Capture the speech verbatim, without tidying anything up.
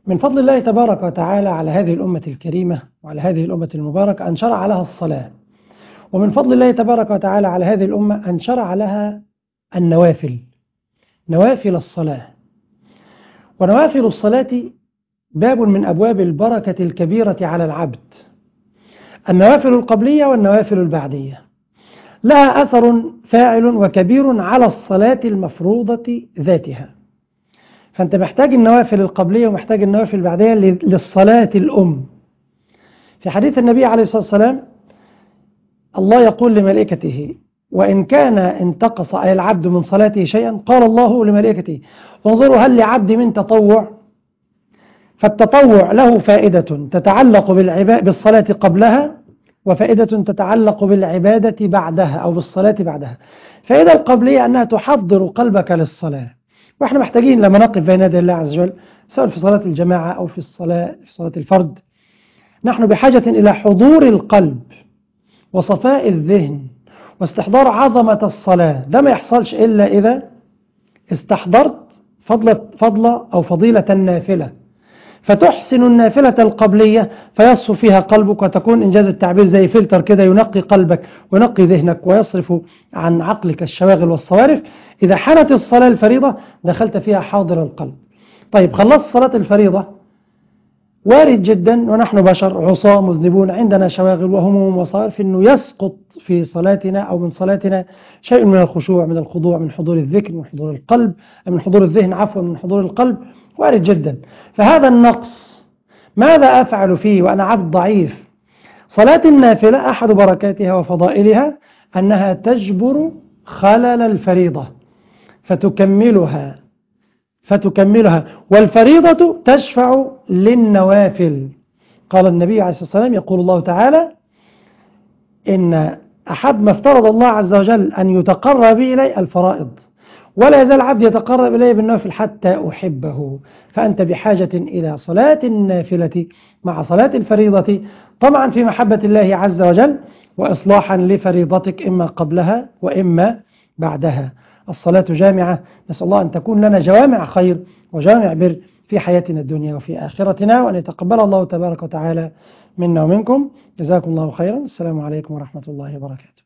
من فضل الله تبارك وتعالى على هذه الأمة الكريمة وعلى هذه الأمة المباركة أن شرع لها الصلاة، ومن فضل الله تبارك وتعالى على هذه الأمة أن شرع لها النوافل، نوافل الصلاة. ونوافل الصلاة باب من أبواب البركة الكبيرة على العبد. النوافل القبلية والنوافل البعدية لها أثر فاعل وكبير على الصلاة المفروضة ذاتها. فأنت محتاج النوافل القبلية ومحتاج النوافل البعدية للصلاة الأم. في حديث النبي عليه الصلاة والسلام الله يقول لملائكته: وإن كان انتقص أي العبد من صلاته شيئا قال الله لملائكته: انظروا هل لعبدي من تطوع. فالتطوع له فائدة تتعلق بالصلاة قبلها، وفائدة تتعلق بالعبادة بعدها أو بالصلاة بعدها. فائدة القبلية أنها تحضر قلبك للصلاة، وإحنا محتاجين لما نقف بين يدي الله عز وجل سواء في صلاة الجماعة أو في الصلاة في صلاة الفرد، نحن بحاجة إلى حضور القلب وصفاء الذهن واستحضار عظمة الصلاة. ده ما يحصلش إلا إذا استحضرت فضلة فضلة أو فضيلة النافلة، فتحسن النافلة القبلية فيصفو فيها قلبك، وتكون إنجاز التعبير زي فلتر كده ينقي قلبك وينقي ذهنك ويصرف عن عقلك الشواغل والصوارف. إذا حانت الصلاة الفريضة دخلت فيها حاضر القلب. طيب خلصت صلاة الفريضة، وارد جدا ونحن بشر عصاة مذنبون عندنا شواغل وهموم وصوارف أنه يسقط في صلاتنا أو من صلاتنا شيء من الخشوع، من الخضوع، من حضور الذكر، من حضور القلب، من حضور الذهن عفوا من حضور القلب، وارد جدا. فهذا النقص ماذا أفعل فيه وأنا عبد ضعيف؟ صلاة النافلة أحد بركاتها وفضائلها أنها تجبر خلل الفريضة فتكملها فتكملها والفريضة تشفع للنوافل. قال النبي عليه الصلاة والسلام: يقول الله تعالى: إن أحب ما افترض الله عز وجل أن يتقرب إلي الفرائض، ولا يزال عبد يتقرب إلي بالنوافل حتى أحبه. فأنت بحاجة إلى صلاة النافلة مع صلاة الفريضة، طبعا في محبة الله عز وجل وإصلاحا لفريضتك إما قبلها وإما بعدها. الصلاة جامعة، نسأل الله أن تكون لنا جوامع خير وجامع بر في حياتنا الدنيا وفي آخرتنا، وأن يتقبل الله تبارك وتعالى منا ومنكم. جزاكم الله خيرا. السلام عليكم ورحمة الله وبركاته.